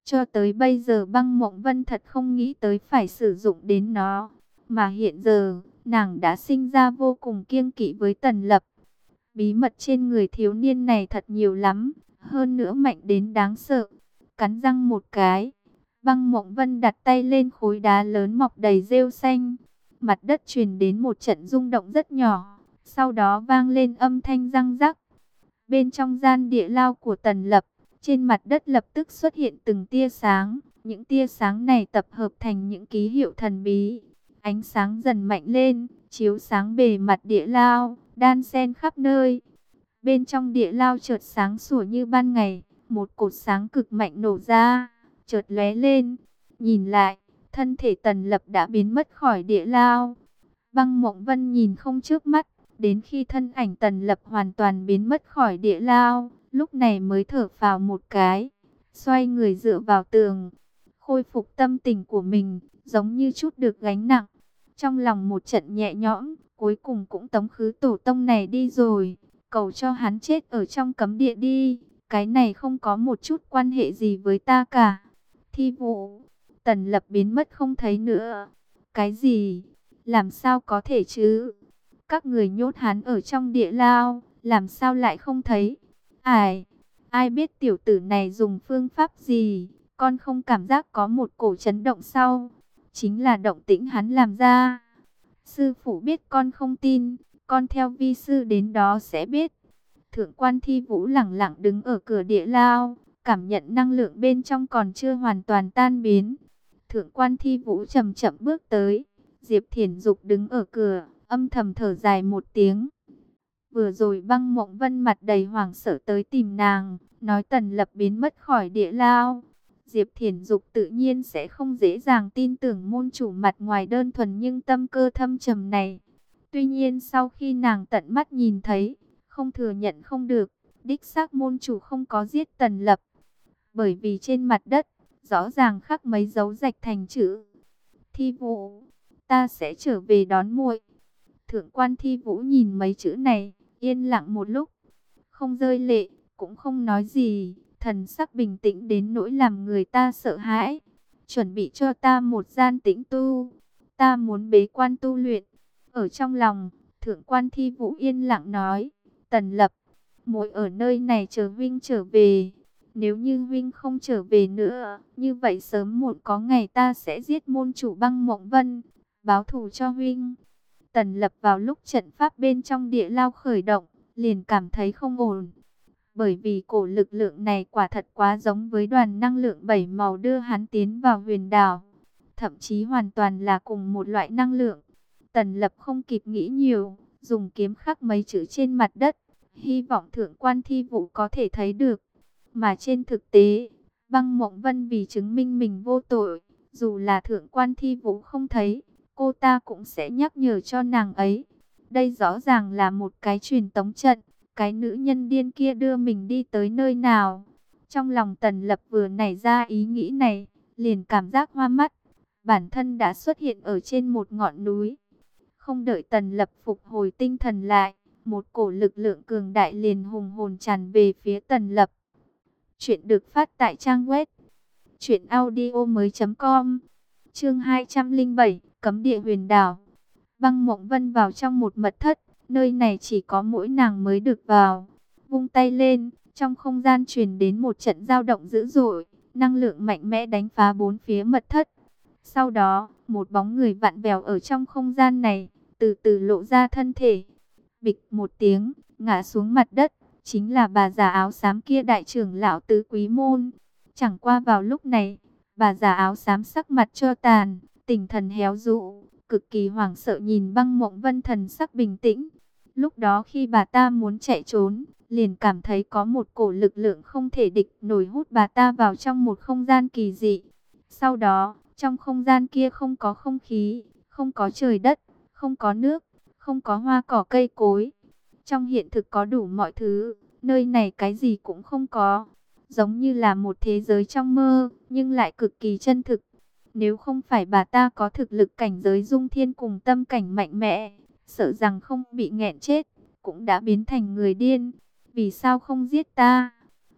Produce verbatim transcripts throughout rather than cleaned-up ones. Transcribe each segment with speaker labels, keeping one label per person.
Speaker 1: Cho tới bây giờ Băng Mộng Vân thật không nghĩ tới phải sử dụng đến nó. Mà hiện giờ, nàng đã sinh ra vô cùng kiêng kỵ với Tần Lập. Bí mật trên người thiếu niên này thật nhiều lắm, hơn nữa mạnh đến đáng sợ. Cắn răng một cái, Băng Mộng Vân đặt tay lên khối đá lớn mọc đầy rêu xanh. Mặt đất truyền đến một trận rung động rất nhỏ, sau đó vang lên âm thanh răng rắc. Bên trong gian địa lao của Tần Lập, trên mặt đất lập tức xuất hiện từng tia sáng. Những tia sáng này tập hợp thành những ký hiệu thần bí. Ánh sáng dần mạnh lên, chiếu sáng bề mặt địa lao, đan xen khắp nơi. Bên trong địa lao chợt sáng sủa như ban ngày, một cột sáng cực mạnh nổ ra, chợt lóe lên. Nhìn lại, thân thể Tần Lập đã biến mất khỏi địa lao. Băng Mộng Vân nhìn không chớp mắt, đến khi thân ảnh Tần Lập hoàn toàn biến mất khỏi địa lao, lúc này mới thở phào một cái, xoay người dựa vào tường, khôi phục tâm tình của mình, giống như chút được gánh nặng. Trong lòng một trận nhẹ nhõm, cuối cùng cũng tống khứ tổ tông này đi rồi, cầu cho hắn chết ở trong cấm địa đi, cái này không có một chút quan hệ gì với ta cả. Thi Vũ, Tần Lập biến mất không thấy nữa. Cái gì? Làm sao có thể chứ? Các người nhốt hắn ở trong địa lao, làm sao lại không thấy? Ai, ai biết tiểu tử này dùng phương pháp gì? Con không cảm giác có một cổ chấn động sau, chính là động tĩnh hắn làm ra. Sư phụ biết con không tin, con theo vi sư đến đó sẽ biết. Thượng quan Thi Vũ lẳng lặng đứng ở cửa địa lao, cảm nhận năng lượng bên trong còn chưa hoàn toàn tan biến. Thượng quan Thi Vũ chậm chậm bước tới, Diệp Thiển Dục đứng ở cửa, âm thầm thở dài một tiếng. Vừa rồi Băng Mộng Vân mặt đầy hoảng sợ tới tìm nàng, nói Tần Lập biến mất khỏi địa lao. Diệp Thiển Dục tự nhiên sẽ không dễ dàng tin tưởng môn chủ mặt ngoài đơn thuần nhưng tâm cơ thâm trầm này. Tuy nhiên sau khi nàng tận mắt nhìn thấy, không thừa nhận không được, đích xác môn chủ không có giết Tần Lập. Bởi vì trên mặt đất, rõ ràng khắc mấy dấu rạch thành chữ. Thi Vũ, ta sẽ trở về đón muội. Thượng quan Thi Vũ nhìn mấy chữ này, yên lặng một lúc, không rơi lệ, cũng không nói gì, thần sắc bình tĩnh đến nỗi làm người ta sợ hãi. Chuẩn bị cho ta một gian tĩnh tu, ta muốn bế quan tu luyện. Ở trong lòng, Thượng quan Thi Vũ yên lặng nói, Tần Lập, muội ở nơi này chờ huynh trở về. Nếu như huynh không trở về nữa, như vậy sớm muộn có ngày ta sẽ giết môn chủ Băng Mộng Vân, báo thù cho huynh. Tần Lập vào lúc trận pháp bên trong địa lao khởi động, liền cảm thấy không ổn. Bởi vì cổ lực lượng này quả thật quá giống với đoàn năng lượng bảy màu đưa hắn tiến vào huyền đảo. Thậm chí hoàn toàn là cùng một loại năng lượng. Tần Lập không kịp nghĩ nhiều, dùng kiếm khắc mấy chữ trên mặt đất, hy vọng Thượng quan Thi Vũ có thể thấy được. Mà trên thực tế, Băng Mộng Vân vì chứng minh mình vô tội, dù là Thượng quan Thi Vũ không thấy, cô ta cũng sẽ nhắc nhở cho nàng ấy. Đây rõ ràng là một cái truyền tống trận, cái nữ nhân điên kia đưa mình đi tới nơi nào. Trong lòng Tần Lập vừa nảy ra ý nghĩ này, liền cảm giác hoa mắt. Bản thân đã xuất hiện ở trên một ngọn núi. Không đợi Tần Lập phục hồi tinh thần lại, một cổ lực lượng cường đại liền hùng hồn tràn về phía Tần Lập. Chuyện được phát tại trang web truyện audio mới chấm com. Chương hai trăm lẻ bảy, Cấm địa huyền đảo. Băng Mộng Vân vào trong một mật thất, nơi này chỉ có mỗi nàng mới được vào. Vung tay lên, trong không gian truyền đến một trận dao động dữ dội, năng lượng mạnh mẽ đánh phá bốn phía mật thất. Sau đó, một bóng người vặn vẹo ở trong không gian này, từ từ lộ ra thân thể. Bịch một tiếng, ngã xuống mặt đất, chính là bà già áo xám kia, đại trưởng lão Tứ Quý Môn. Chẳng qua vào lúc này, bà già áo xám sắc mặt cho tàn, tinh thần héo rũ, cực kỳ hoảng sợ nhìn Băng Mộng Vân thần sắc bình tĩnh. Lúc đó khi bà ta muốn chạy trốn, liền cảm thấy có một cổ lực lượng không thể địch nổi hút bà ta vào trong một không gian kỳ dị. Sau đó, trong không gian kia không có không khí, không có trời đất, không có nước, không có hoa cỏ cây cối. Trong hiện thực có đủ mọi thứ, nơi này cái gì cũng không có. Giống như là một thế giới trong mơ, nhưng lại cực kỳ chân thực. Nếu không phải bà ta có thực lực cảnh giới dung thiên cùng tâm cảnh mạnh mẽ, sợ rằng không bị nghẹn chết, cũng đã biến thành người điên. Vì sao không giết ta?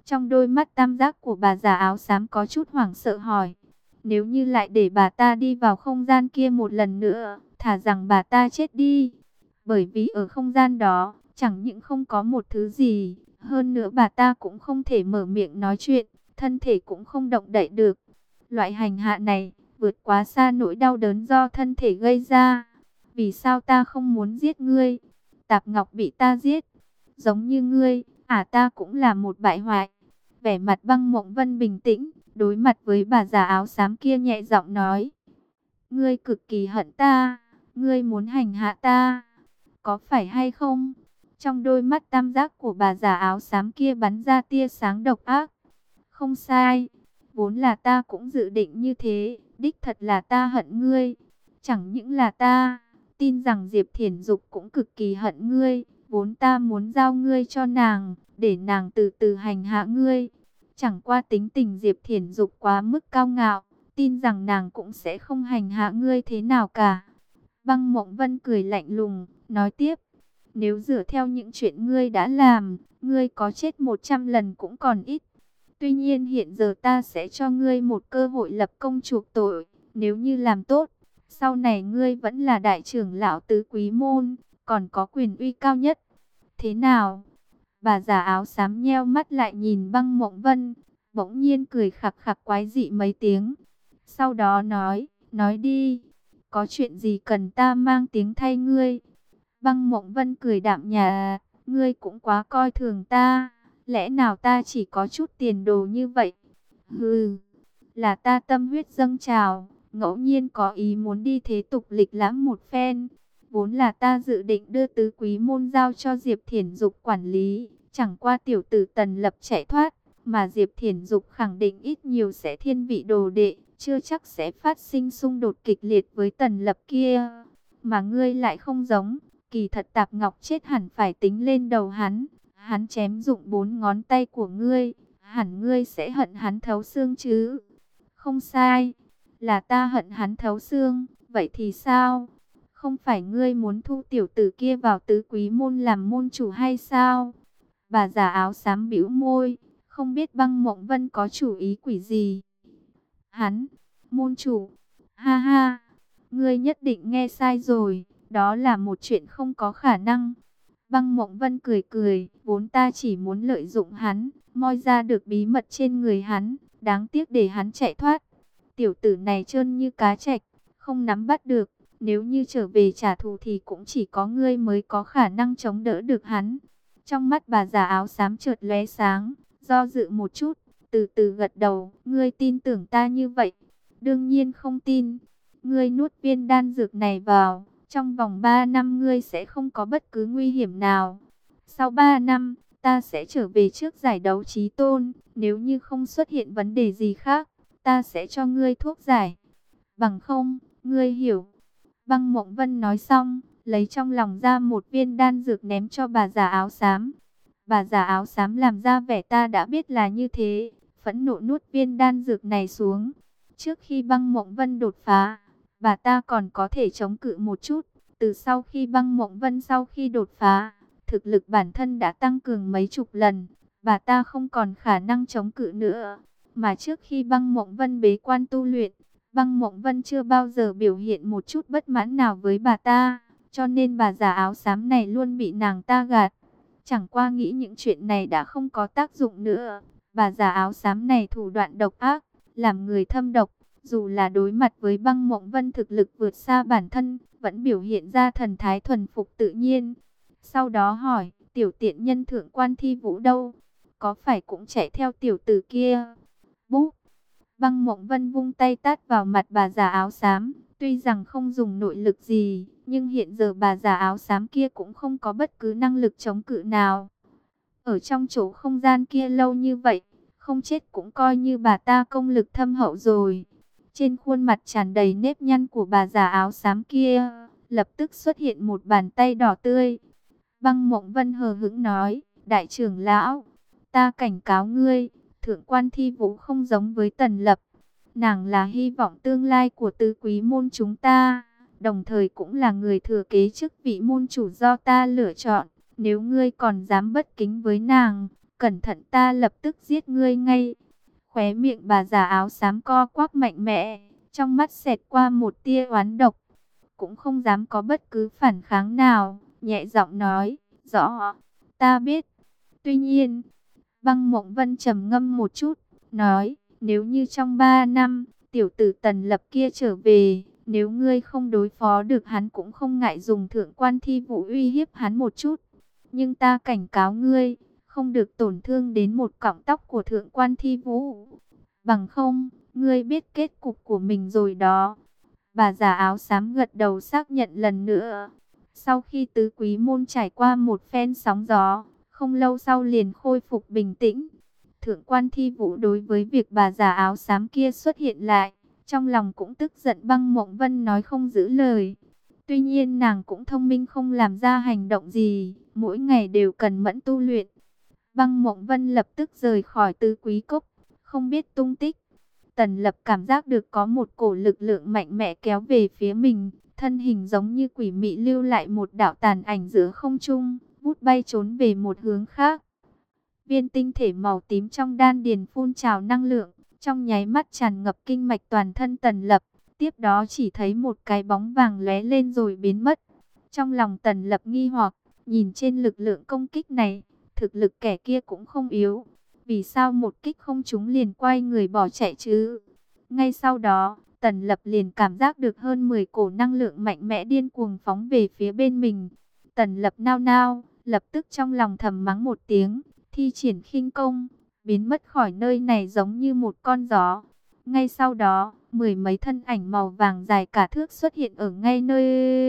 Speaker 1: Trong đôi mắt tam giác của bà già áo xám có chút hoảng sợ hỏi. Nếu như lại để bà ta đi vào không gian kia một lần nữa, thà rằng bà ta chết đi. Bởi vì ở không gian đó, chẳng những không có một thứ gì, hơn nữa bà ta cũng không thể mở miệng nói chuyện, thân thể cũng không động đậy được. Loại hành hạ này, vượt quá xa nỗi đau đớn do thân thể gây ra. Vì sao ta không muốn giết ngươi? Tạp Ngọc bị ta giết. Giống như ngươi, à ta cũng là một bại hoại. Vẻ mặt Băng Mộng Vân bình tĩnh, đối mặt với bà già áo xám kia nhẹ giọng nói. Ngươi cực kỳ hận ta, ngươi muốn hành hạ ta, có phải hay không? Trong đôi mắt tam giác của bà già áo xám kia bắn ra tia sáng độc ác. Không sai, vốn là ta cũng dự định như thế, đích thật là ta hận ngươi. Chẳng những là ta, tin rằng Diệp Thiển Dục cũng cực kỳ hận ngươi, vốn ta muốn giao ngươi cho nàng, để nàng từ từ hành hạ ngươi. Chẳng qua tính tình Diệp Thiển Dục quá mức cao ngạo, tin rằng nàng cũng sẽ không hành hạ ngươi thế nào cả. Băng Mộng Vân cười lạnh lùng, nói tiếp, nếu dựa theo những chuyện ngươi đã làm, ngươi có chết một trăm lần cũng còn ít. Tuy nhiên hiện giờ ta sẽ cho ngươi một cơ hội lập công chuộc tội, nếu như làm tốt, sau này ngươi vẫn là đại trưởng lão tứ quý môn, còn có quyền uy cao nhất. Thế nào? Bà già áo xám nheo mắt lại nhìn Băng Mộng Vân, bỗng nhiên cười khặc khặc quái dị mấy tiếng. Sau đó nói, nói đi, có chuyện gì cần ta mang tiếng thay ngươi? Băng Mộng Vân cười đạm nhạt, ngươi cũng quá coi thường ta, lẽ nào ta chỉ có chút tiền đồ như vậy? Hừ, là ta tâm huyết dâng trào, ngẫu nhiên có ý muốn đi thế tục lịch lãm một phen. Vốn là ta dự định đưa tứ quý môn giao cho Diệp Thiển Dục quản lý, chẳng qua tiểu tử Tần Lập chạy thoát, mà Diệp Thiển Dục khẳng định ít nhiều sẽ thiên vị đồ đệ, chưa chắc sẽ phát sinh xung đột kịch liệt với Tần Lập kia. Mà ngươi lại không giống, kỳ thật Tạp Ngọc chết hẳn phải tính lên đầu hắn, hắn chém dụng bốn ngón tay của ngươi, hẳn ngươi sẽ hận hắn thấu xương chứ? Không sai, là ta hận hắn thấu xương, vậy thì sao? Không phải ngươi muốn thu tiểu tử kia vào tứ quý môn làm môn chủ hay sao? Bà già áo xám bĩu môi, không biết Băng Mộng Vân có chủ ý quỷ gì. Hắn, môn chủ, ha ha, ngươi nhất định nghe sai rồi, đó là một chuyện không có khả năng. Băng Mộng Vân cười cười, vốn ta chỉ muốn lợi dụng hắn, moi ra được bí mật trên người hắn, đáng tiếc để hắn chạy thoát. Tiểu tử này trơn như cá trạch, không nắm bắt được. Nếu như trở về trả thù thì cũng chỉ có ngươi mới có khả năng chống đỡ được hắn. Trong mắt bà già áo xám chợt lóe sáng, do dự một chút, từ từ gật đầu. Ngươi tin tưởng ta như vậy? Đương nhiên không tin. Ngươi nuốt viên đan dược này vào, trong vòng ba năm ngươi sẽ không có bất cứ nguy hiểm nào. Sau ba năm, ta sẽ trở về trước giải đấu chí tôn. Nếu như không xuất hiện vấn đề gì khác, ta sẽ cho ngươi thuốc giải. Bằng không, ngươi hiểu. Băng Mộng Vân nói xong, lấy trong lòng ra một viên đan dược ném cho bà già áo xám. Bà già áo xám làm ra vẻ ta đã biết là như thế, phẫn nộ nuốt viên đan dược này xuống. Trước khi Băng Mộng Vân đột phá, bà ta còn có thể chống cự một chút. Từ sau khi Băng Mộng Vân sau khi đột phá, thực lực bản thân đã tăng cường mấy chục lần, bà ta không còn khả năng chống cự nữa. Mà trước khi Băng Mộng Vân bế quan tu luyện, Băng Mộng Vân chưa bao giờ biểu hiện một chút bất mãn nào với bà ta, cho nên bà già áo xám này luôn bị nàng ta gạt. Chẳng qua nghĩ những chuyện này đã không có tác dụng nữa. Bà già áo xám này thủ đoạn độc ác, làm người thâm độc, dù là đối mặt với Băng Mộng Vân thực lực vượt xa bản thân, vẫn biểu hiện ra thần thái thuần phục tự nhiên. Sau đó hỏi, tiểu tiện nhân Thượng Quan Thi Vũ đâu? Có phải cũng chạy theo tiểu tử kia? Búp! Băng Mộng Vân vung tay tát vào mặt bà già áo xám, tuy rằng không dùng nội lực gì, nhưng hiện giờ bà già áo xám kia cũng không có bất cứ năng lực chống cự nào. Ở trong chỗ không gian kia lâu như vậy, không chết cũng coi như bà ta công lực thâm hậu rồi. Trên khuôn mặt tràn đầy nếp nhăn của bà già áo xám kia, lập tức xuất hiện một bàn tay đỏ tươi. Băng Mộng Vân hờ hững nói, đại trưởng lão, ta cảnh cáo ngươi, Thượng Quan Thi Vũ không giống với Tần Lập. Nàng là hy vọng tương lai của tứ quý môn chúng ta, đồng thời cũng là người thừa kế chức vị môn chủ do ta lựa chọn. Nếu ngươi còn dám bất kính với nàng, cẩn thận ta lập tức giết ngươi ngay. Khóe miệng bà già áo xám co quắp mạnh mẽ, trong mắt xẹt qua một tia oán độc, cũng không dám có bất cứ phản kháng nào, nhẹ giọng nói, rõ, ta biết. Tuy nhiên, Băng Mộng Vân trầm ngâm một chút, nói, nếu như trong ba năm, tiểu tử Tần Lập kia trở về, nếu ngươi không đối phó được hắn cũng không ngại dùng thượng quan thi vũ uy hiếp hắn một chút. Nhưng ta cảnh cáo ngươi, không được tổn thương đến một cọng tóc của thượng quan thi vũ. Bằng không, ngươi biết kết cục của mình rồi đó. Bà già áo xám gật đầu xác nhận lần nữa. Sau khi tứ quý môn trải qua một phen sóng gió, không lâu sau liền khôi phục bình tĩnh. Thượng quan thi vũ đối với việc bà già áo xám kia xuất hiện lại, trong lòng cũng tức giận. Băng Mộng Vân nói không giữ lời. Tuy nhiên nàng cũng thông minh không làm ra hành động gì, mỗi ngày đều cần mẫn tu luyện. Băng Mộng Vân lập tức rời khỏi tứ quý cốc, không biết tung tích. Tần Lập cảm giác được có một cổ lực lượng mạnh mẽ kéo về phía mình, thân hình giống như quỷ mị lưu lại một đạo tàn ảnh giữa không trung, vút bay trốn về một hướng khác. Viên tinh thể màu tím trong đan điền phun trào năng lượng, trong nháy mắt tràn ngập kinh mạch toàn thân Tần Lập. Tiếp đó chỉ thấy một cái bóng vàng lóe lên rồi biến mất. Trong lòng Tần Lập nghi hoặc, nhìn trên lực lượng công kích này, thực lực kẻ kia cũng không yếu. Vì sao một kích không trúng liền quay người bỏ chạy chứ? Ngay sau đó, Tần Lập liền cảm giác được hơn mười cổ năng lượng mạnh mẽ điên cuồng phóng về phía bên mình. Tần Lập nao nao, lập tức trong lòng thầm mắng một tiếng, thi triển khinh công, biến mất khỏi nơi này giống như một con gió. Ngay sau đó, mười mấy thân ảnh màu vàng dài cả thước xuất hiện ở ngay nơi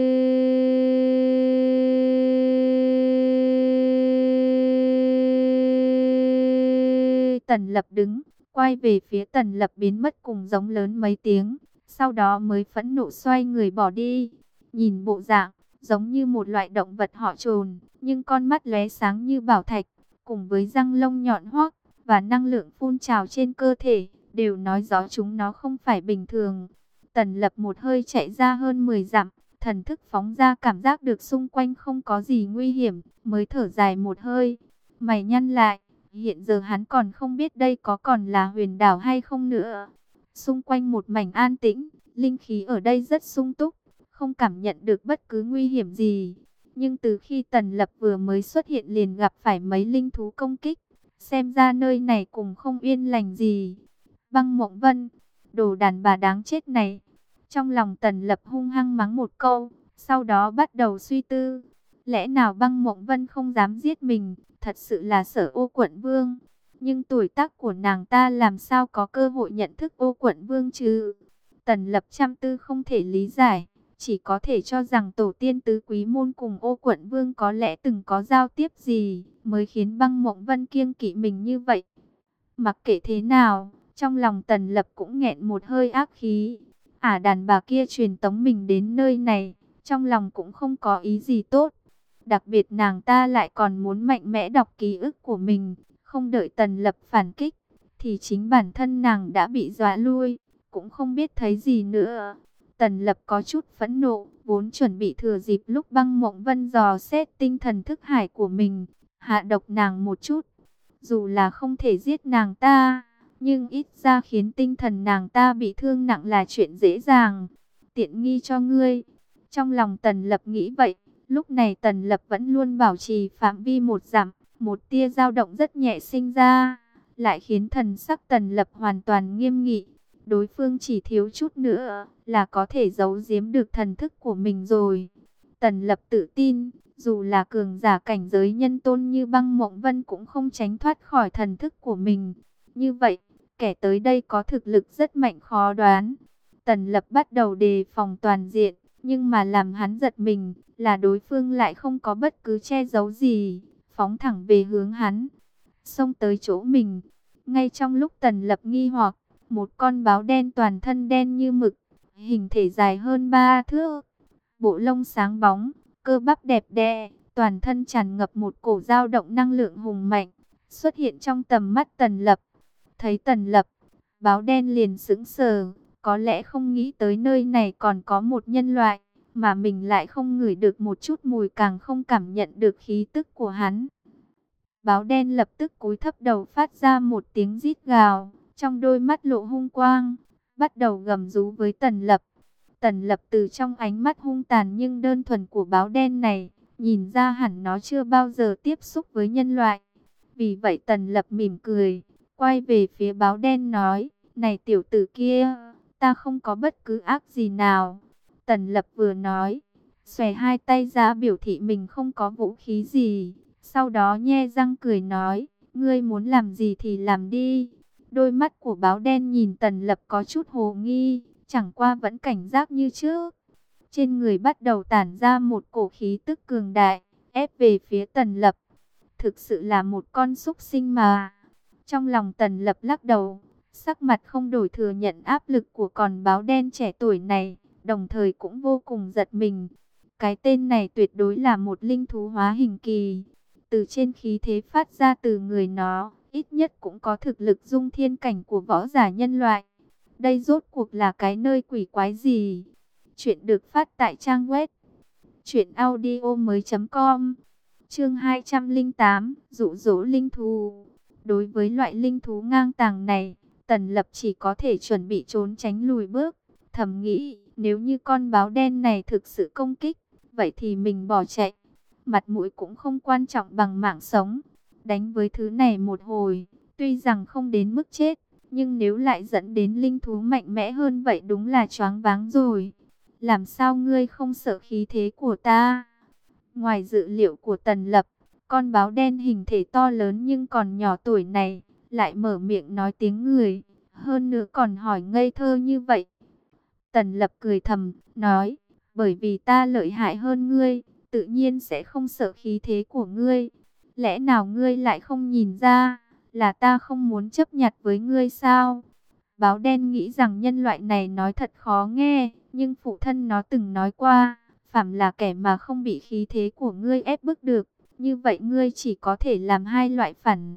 Speaker 1: Tần Lập đứng, quay về phía Tần Lập biến mất cùng giống lớn mấy tiếng, sau đó mới phẫn nộ xoay người bỏ đi. Nhìn bộ dạng, giống như một loại động vật họ Trồn, nhưng con mắt lóe sáng như bảo thạch, cùng với răng lông nhọn hoắt và năng lượng phun trào trên cơ thể, đều nói rõ chúng nó không phải bình thường. Tần Lập một hơi chạy ra hơn mười dặm, thần thức phóng ra cảm giác được xung quanh không có gì nguy hiểm, mới thở dài một hơi. Mày nhăn lại, hiện giờ hắn còn không biết đây có còn là huyền đảo hay không nữa. Xung quanh một mảnh an tĩnh, linh khí ở đây rất sung túc, không cảm nhận được bất cứ nguy hiểm gì. Nhưng từ khi Tần Lập vừa mới xuất hiện liền gặp phải mấy linh thú công kích, xem ra nơi này cũng không yên lành gì. Băng Mộng Vân, đồ đàn bà đáng chết này. Trong lòng Tần Lập hung hăng mắng một câu, sau đó bắt đầu suy tư. Lẽ nào Băng Mộng Vân không dám giết mình, thật sự là sợ Ô Quận Vương. Nhưng tuổi tác của nàng ta làm sao có cơ hội nhận thức Ô Quận Vương chứ? Tần Lập trăm tư không thể lý giải, chỉ có thể cho rằng tổ tiên tứ quý môn cùng Ô Quận Vương có lẽ từng có giao tiếp gì, mới khiến Băng Mộng Vân kiêng kỵ mình như vậy. Mặc kệ thế nào, trong lòng Tần Lập cũng nghẹn một hơi ác khí. Ả đàn bà kia truyền tống mình đến nơi này, trong lòng cũng không có ý gì tốt. Đặc biệt nàng ta lại còn muốn mạnh mẽ đọc ký ức của mình, không đợi Tần Lập phản kích, thì chính bản thân nàng đã bị dọa lui, cũng không biết thấy gì nữa. Tần Lập có chút phẫn nộ, vốn chuẩn bị thừa dịp lúc Băng Mộng Vân dò xét tinh thần thức hải của mình, hạ độc nàng một chút. Dù là không thể giết nàng ta, nhưng ít ra khiến tinh thần nàng ta bị thương nặng là chuyện dễ dàng. Tiện nghi cho ngươi. Trong lòng Tần Lập nghĩ vậy, lúc này Tần Lập vẫn luôn bảo trì phạm vi một dặm, một tia dao động rất nhẹ sinh ra, lại khiến thần sắc Tần Lập hoàn toàn nghiêm nghị. Đối phương chỉ thiếu chút nữa là có thể giấu giếm được thần thức của mình rồi. Tần Lập tự tin, dù là cường giả cảnh giới nhân tôn như Băng Mộng Vân cũng không tránh thoát khỏi thần thức của mình. Như vậy, kẻ tới đây có thực lực rất mạnh khó đoán. Tần Lập bắt đầu đề phòng toàn diện, nhưng mà làm hắn giật mình là đối phương lại không có bất cứ che giấu gì, phóng thẳng về hướng hắn, xông tới chỗ mình. Ngay trong lúc Tần Lập nghi hoặc, một con báo đen toàn thân đen như mực, hình thể dài hơn ba thước, bộ lông sáng bóng, cơ bắp đẹp đẽ, toàn thân tràn ngập một cổ dao động năng lượng hùng mạnh, xuất hiện trong tầm mắt Tần Lập. Thấy Tần Lập, báo đen liền sững sờ, có lẽ không nghĩ tới nơi này còn có một nhân loại, mà mình lại không ngửi được một chút mùi, càng không cảm nhận được khí tức của hắn. Báo đen lập tức cúi thấp đầu phát ra một tiếng rít gào, trong đôi mắt lộ hung quang, bắt đầu gầm rú với Tần Lập. Tần Lập từ trong ánh mắt hung tàn nhưng đơn thuần của báo đen này, nhìn ra hẳn nó chưa bao giờ tiếp xúc với nhân loại. Vì vậy Tần Lập mỉm cười, quay về phía báo đen nói, này tiểu tử kia, ta không có bất cứ ác gì nào. Tần Lập vừa nói, xòe hai tay ra biểu thị mình không có vũ khí gì. Sau đó nhe răng cười nói, ngươi muốn làm gì thì làm đi. Đôi mắt của báo đen nhìn Tần Lập có chút hồ nghi, chẳng qua vẫn cảnh giác như trước. Trên người bắt đầu tản ra một cổ khí tức cường đại, ép về phía Tần Lập. Thực sự là một con súc sinh mà. Trong lòng Tần Lập lắc đầu, sắc mặt không đổi thừa nhận áp lực của con báo đen trẻ tuổi này, đồng thời cũng vô cùng giật mình. Cái tên này tuyệt đối là một linh thú hóa hình kỳ. Từ trên khí thế phát ra từ người nó, ít nhất cũng có thực lực dung thiên cảnh của võ giả nhân loại. Đây rốt cuộc là cái nơi quỷ quái gì? Chuyện được phát tại trang web truyện audio mới com. Chương hai trăm lẻ tám, dụ dỗ linh thú. Đối với loại linh thú ngang tàng này, Tần Lập chỉ có thể chuẩn bị trốn tránh lùi bước. Thầm nghĩ, nếu như con báo đen này thực sự công kích, vậy thì mình bỏ chạy. Mặt mũi cũng không quan trọng bằng mạng sống. Đánh với thứ này một hồi, tuy rằng không đến mức chết, nhưng nếu lại dẫn đến linh thú mạnh mẽ hơn vậy đúng là choáng váng rồi. Làm sao ngươi không sợ khí thế của ta? Ngoài dự liệu của Tần Lập, con báo đen hình thể to lớn nhưng còn nhỏ tuổi này, lại mở miệng nói tiếng người, hơn nữa còn hỏi ngây thơ như vậy. Tần Lập cười thầm, nói, bởi vì ta lợi hại hơn ngươi, tự nhiên sẽ không sợ khí thế của ngươi. Lẽ nào ngươi lại không nhìn ra, là ta không muốn chấp nhặt với ngươi sao? Báo đen nghĩ rằng nhân loại này nói thật khó nghe, nhưng phụ thân nó từng nói qua, phàm là kẻ mà không bị khí thế của ngươi ép bức được, như vậy ngươi chỉ có thể làm hai loại phản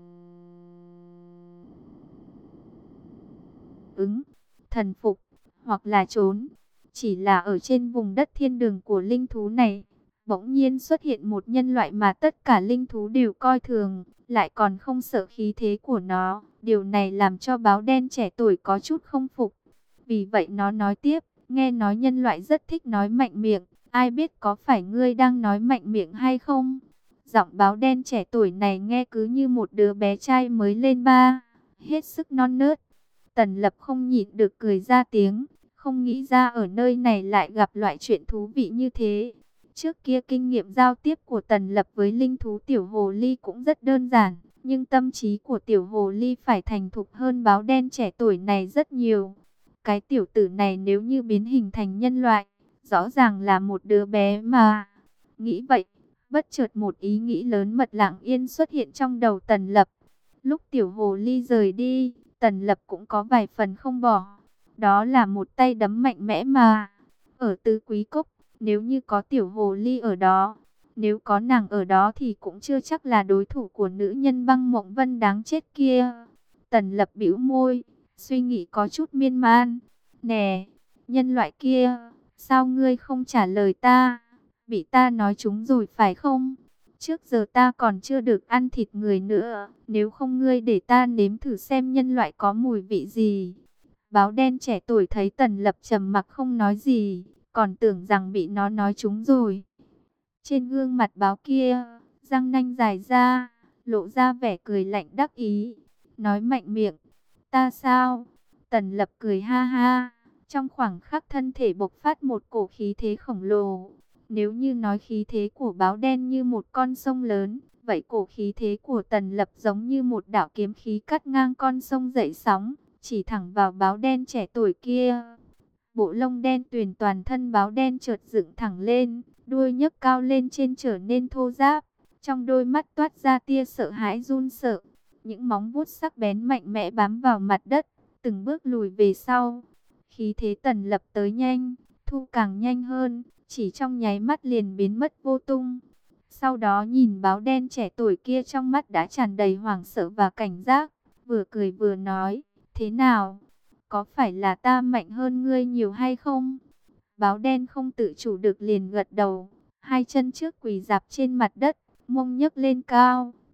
Speaker 1: ứng, thần phục, hoặc là trốn. Chỉ là ở trên vùng đất thiên đường của linh thú này, bỗng nhiên xuất hiện một nhân loại mà tất cả linh thú đều coi thường, lại còn không sợ khí thế của nó. Điều này làm cho báo đen trẻ tuổi có chút không phục. Vì vậy nó nói tiếp, nghe nói nhân loại rất thích nói mạnh miệng, ai biết có phải ngươi đang nói mạnh miệng hay không? Giọng báo đen trẻ tuổi này nghe cứ như một đứa bé trai mới lên ba, hết sức non nớt. Tần Lập không nhịn được cười ra tiếng, không nghĩ ra ở nơi này lại gặp loại chuyện thú vị như thế. Trước kia kinh nghiệm giao tiếp của Tần Lập với linh thú tiểu hồ ly cũng rất đơn giản, nhưng tâm trí của tiểu hồ ly phải thành thục hơn báo đen trẻ tuổi này rất nhiều. Cái tiểu tử này nếu như biến hình thành nhân loại, rõ ràng là một đứa bé mà. Nghĩ vậy, bất chợt một ý nghĩ lớn mật lặng yên xuất hiện trong đầu Tần Lập. Lúc tiểu hồ ly rời đi, Tần Lập cũng có vài phần không bỏ. Đó là một tay đấm mạnh mẽ mà. Ở Tứ Quý Cốc, nếu như có tiểu hồ ly ở đó, nếu có nàng ở đó thì cũng chưa chắc là đối thủ của nữ nhân Băng Mộng Vân đáng chết kia. Tần Lập bĩu môi, suy nghĩ có chút miên man. Nè, nhân loại kia, sao ngươi không trả lời ta? Bị ta nói trúng rồi phải không? Trước giờ ta còn chưa được ăn thịt người nữa, nếu không ngươi để ta nếm thử xem nhân loại có mùi vị gì. Báo đen trẻ tuổi thấy Tần Lập trầm mặc không nói gì, còn tưởng rằng bị nó nói trúng rồi. Trên gương mặt báo kia, răng nanh dài ra, lộ ra vẻ cười lạnh đắc ý, nói mạnh miệng, ta sao? Tần Lập cười ha ha, trong khoảng khắc thân thể bộc phát một cổ khí thế khổng lồ. Nếu như nói khí thế của báo đen như một con sông lớn, vậy cổ khí thế của Tần Lập giống như một đạo kiếm khí cắt ngang con sông dậy sóng, chỉ thẳng vào báo đen trẻ tuổi kia. Bộ lông đen tuyền toàn thân báo đen chợt dựng thẳng lên, đuôi nhấc cao lên trên trở nên thô ráp, trong đôi mắt toát ra tia sợ hãi run sợ. Những móng vuốt sắc bén mạnh mẽ bám vào mặt đất, từng bước lùi về sau. Khí thế Tần Lập tới nhanh, thu càng nhanh hơn, chỉ trong nháy mắt liền biến mất vô tung. Sau đó nhìn báo đen trẻ tuổi kia, trong mắt đã tràn đầy hoảng sợ và cảnh giác, vừa cười vừa nói, thế nào? Có phải là ta mạnh hơn ngươi nhiều hay không? Báo đen không tự chủ được liền gật đầu, hai chân trước quỳ dạp trên mặt đất, mông nhấc lên cao,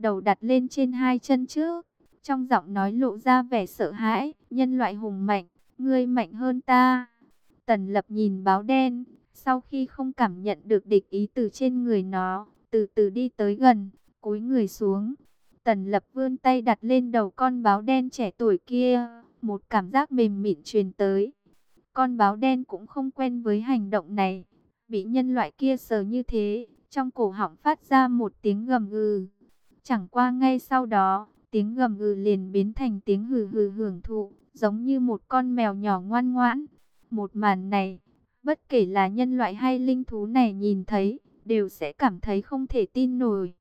Speaker 1: đầu đặt lên trên hai chân trước, trong giọng nói lộ ra vẻ sợ hãi. Nhân loại hùng mạnh, ngươi mạnh hơn ta. Tần Lập nhìn báo đen, sau khi không cảm nhận được địch ý từ trên người nó, từ từ đi tới gần, cúi người xuống. Tần Lập vươn tay đặt lên đầu con báo đen trẻ tuổi kia, một cảm giác mềm mịn truyền tới. Con báo đen cũng không quen với hành động này, bị nhân loại kia sờ như thế, trong cổ họng phát ra một tiếng gầm gừ. Chẳng qua ngay sau đó, tiếng gầm gừ liền biến thành tiếng hừ hừ hưởng thụ, giống như một con mèo nhỏ ngoan ngoãn. Một màn này, bất kể là nhân loại hay linh thú này nhìn thấy, đều sẽ cảm thấy không thể tin nổi.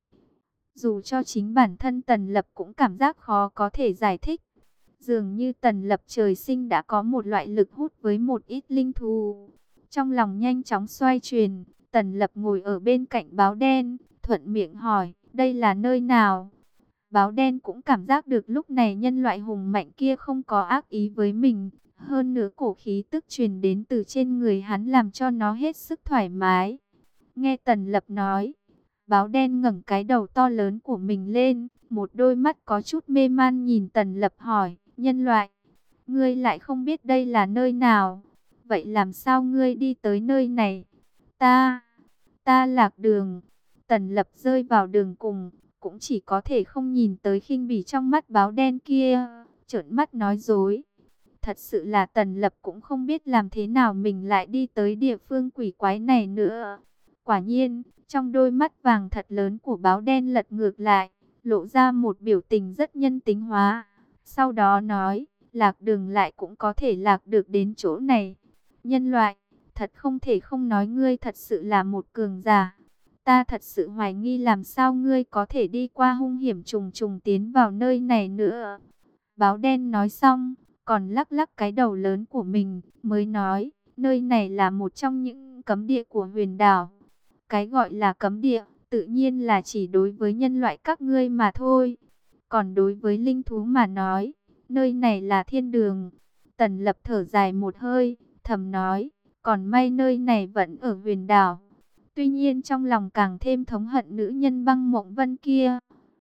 Speaker 1: Dù cho chính bản thân Tần Lập cũng cảm giác khó có thể giải thích. Dường như Tần Lập trời sinh đã có một loại lực hút với một ít linh thú. Trong lòng nhanh chóng xoay chuyển, Tần Lập ngồi ở bên cạnh báo đen, thuận miệng hỏi, đây là nơi nào? Báo đen cũng cảm giác được lúc này nhân loại hùng mạnh kia không có ác ý với mình. Hơn nữa cổ khí tức truyền đến từ trên người hắn làm cho nó hết sức thoải mái. Nghe Tần Lập nói, báo đen ngẩng cái đầu to lớn của mình lên, một đôi mắt có chút mê man nhìn Tần Lập hỏi, nhân loại, ngươi lại không biết đây là nơi nào? Vậy làm sao ngươi đi tới nơi này? Ta, ta lạc đường. Tần Lập rơi vào đường cùng, cũng chỉ có thể không nhìn tới khinh bỉ trong mắt báo đen kia, trợn mắt nói dối. Thật sự là Tần Lập cũng không biết làm thế nào mình lại đi tới địa phương quỷ quái này nữa. Quả nhiên, trong đôi mắt vàng thật lớn của báo đen lật ngược lại, lộ ra một biểu tình rất nhân tính hóa. Sau đó nói, lạc đường lại cũng có thể lạc được đến chỗ này. Nhân loại, thật không thể không nói ngươi thật sự là một cường giả. Ta thật sự hoài nghi làm sao ngươi có thể đi qua hung hiểm trùng trùng tiến vào nơi này nữa. Báo đen nói xong, còn lắc lắc cái đầu lớn của mình, mới nói, nơi này là một trong những cấm địa của huyền đảo. Cái gọi là cấm địa, tự nhiên là chỉ đối với nhân loại các ngươi mà thôi. Còn đối với linh thú mà nói, nơi này là thiên đường. Tần Lập thở dài một hơi, thầm nói, còn may nơi này vẫn ở huyền đảo. Tuy nhiên trong lòng càng thêm thống hận nữ nhân Băng Mộng Vân kia.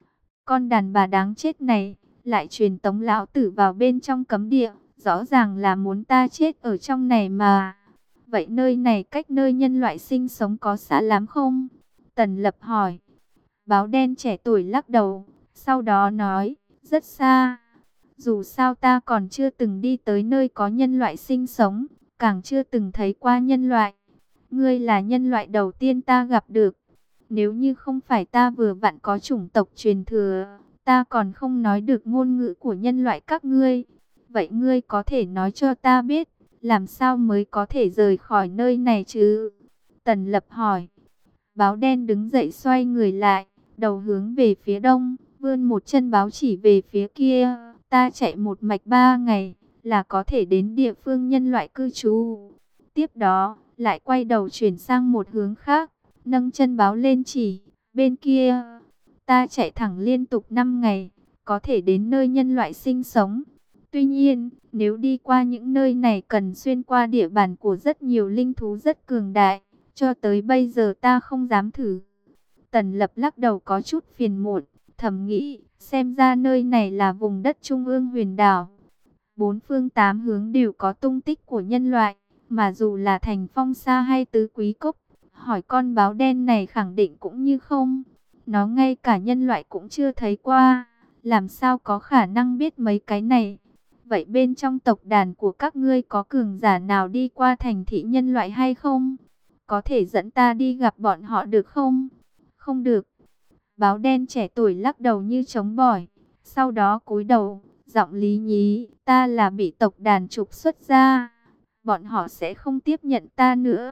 Speaker 1: Con đàn bà đáng chết này, lại truyền tống lão tử vào bên trong cấm địa, rõ ràng là muốn ta chết ở trong này mà. Vậy nơi này cách nơi nhân loại sinh sống có xa lắm không? Tần Lập hỏi. Báo đen trẻ tuổi lắc đầu, sau đó nói, rất xa. Dù sao ta còn chưa từng đi tới nơi có nhân loại sinh sống, càng chưa từng thấy qua nhân loại. Ngươi là nhân loại đầu tiên ta gặp được. Nếu như không phải ta vừa vặn có chủng tộc truyền thừa, ta còn không nói được ngôn ngữ của nhân loại các ngươi. Vậy ngươi có thể nói cho ta biết, làm sao mới có thể rời khỏi nơi này chứ? Tần Lập hỏi. Báo đen đứng dậy xoay người lại, đầu hướng về phía đông, vươn một chân báo chỉ về phía kia. Ta chạy một mạch ba ngày, là có thể đến địa phương nhân loại cư trú. Tiếp đó, lại quay đầu chuyển sang một hướng khác, nâng chân báo lên chỉ, bên kia. Ta chạy thẳng liên tục năm ngày, có thể đến nơi nhân loại sinh sống. Tuy nhiên, nếu đi qua những nơi này cần xuyên qua địa bàn của rất nhiều linh thú rất cường đại, cho tới bây giờ ta không dám thử. Tần Lập lắc đầu có chút phiền muộn, thầm nghĩ, xem ra nơi này là vùng đất trung ương huyền đảo. Bốn phương tám hướng đều có tung tích của nhân loại, mà dù là thành Phong Sa hay Tứ Quý Cốc, hỏi con báo đen này khẳng định cũng như không. Nó ngay cả nhân loại cũng chưa thấy qua, làm sao có khả năng biết mấy cái này. Vậy bên trong tộc đàn của các ngươi có cường giả nào đi qua thành thị nhân loại hay không? Có thể dẫn ta đi gặp bọn họ được không? Không được. Báo đen trẻ tuổi lắc đầu như chống bỏi, sau đó cúi đầu, giọng lý nhí, ta là bị tộc đàn trục xuất ra, bọn họ sẽ không tiếp nhận ta nữa.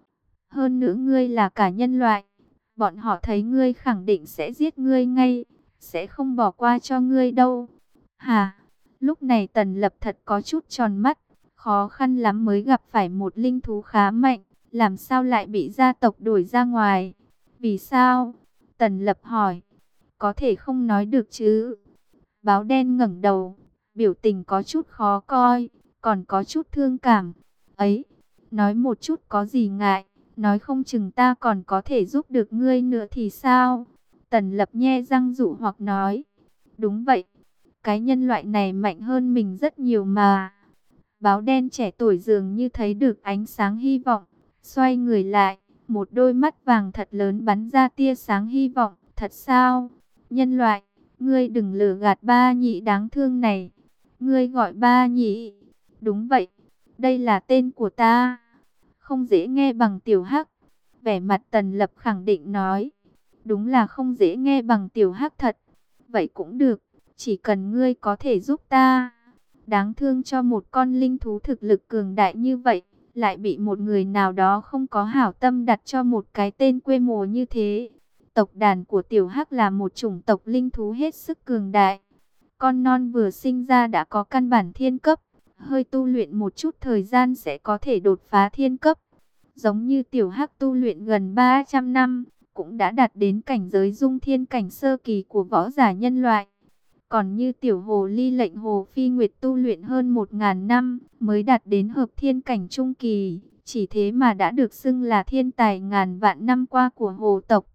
Speaker 1: Hơn nữa ngươi là cả nhân loại, bọn họ thấy ngươi khẳng định sẽ giết ngươi ngay, sẽ không bỏ qua cho ngươi đâu. Hà, lúc này Tần Lập thật có chút tròn mắt, khó khăn lắm mới gặp phải một linh thú khá mạnh, làm sao lại bị gia tộc đuổi ra ngoài? Vì sao? Tần Lập hỏi. Có thể không nói được chứ? Báo đen ngẩng đầu, biểu tình có chút khó coi, còn có chút thương cảm. Ấy, nói một chút có gì ngại, nói không chừng ta còn có thể giúp được ngươi nữa thì sao? Tần Lập nhe răng dụ hoặc nói. Đúng vậy, cái nhân loại này mạnh hơn mình rất nhiều mà. Báo đen trẻ tuổi dường như thấy được ánh sáng hy vọng, xoay người lại, một đôi mắt vàng thật lớn bắn ra tia sáng hy vọng. Thật sao? Nhân loại, ngươi đừng lừa gạt ba nhị đáng thương này. Ngươi gọi ba nhị? Đúng vậy, đây là tên của ta. Không dễ nghe bằng Tiểu Hắc. Vẻ mặt Tần Lập khẳng định nói. Đúng là không dễ nghe bằng Tiểu Hắc thật. Vậy cũng được, chỉ cần ngươi có thể giúp ta. Đáng thương cho một con linh thú thực lực cường đại như vậy, lại bị một người nào đó không có hảo tâm đặt cho một cái tên quê mùa như thế. Tộc đàn của Tiểu Hắc là một chủng tộc linh thú hết sức cường đại. Con non vừa sinh ra đã có căn bản thiên cấp, hơi tu luyện một chút thời gian sẽ có thể đột phá thiên cấp. Giống như Tiểu Hắc tu luyện gần ba trăm năm, cũng đã đạt đến cảnh giới dung thiên cảnh sơ kỳ của võ giả nhân loại. Còn như Tiểu Hồ Ly lệnh Hồ Phi Nguyệt tu luyện hơn một ngàn năm, mới đạt đến hợp thiên cảnh trung kỳ, chỉ thế mà đã được xưng là thiên tài ngàn vạn năm qua của Hồ tộc.